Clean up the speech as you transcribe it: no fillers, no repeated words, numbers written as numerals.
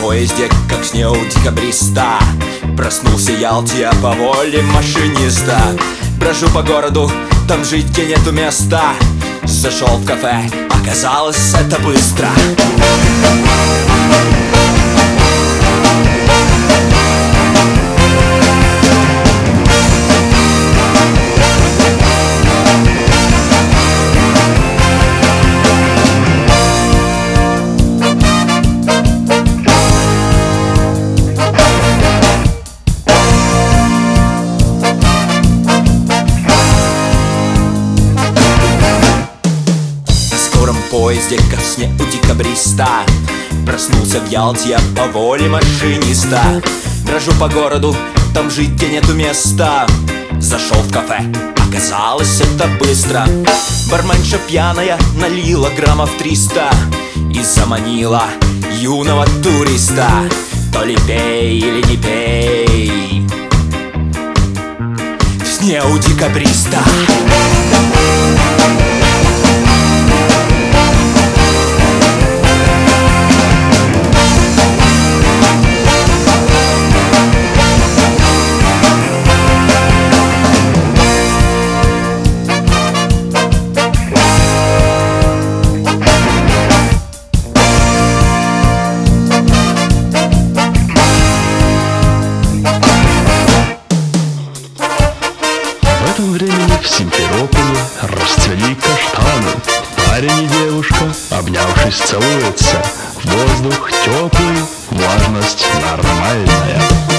поезде, как с неу декабриста. Проснулся Ялте по воле машиниста. Брожу по городу, там жить где нету места. Зашел в кафе, оказалось это быстро. Поезде, как в сне у декабриста. Проснулся в Ялте я по воле машиниста. Брожу по городу, там жить где нету места. Зашел в кафе, оказалось это быстро. Барменша пьяная налила граммов 300 и заманила юного туриста. То ли пей или не пей, в сне у декабриста. В этом времени в Симферополе расцвели каштаны. Парень и девушка, обнявшись, целуются. Воздух теплый, влажность нормальная.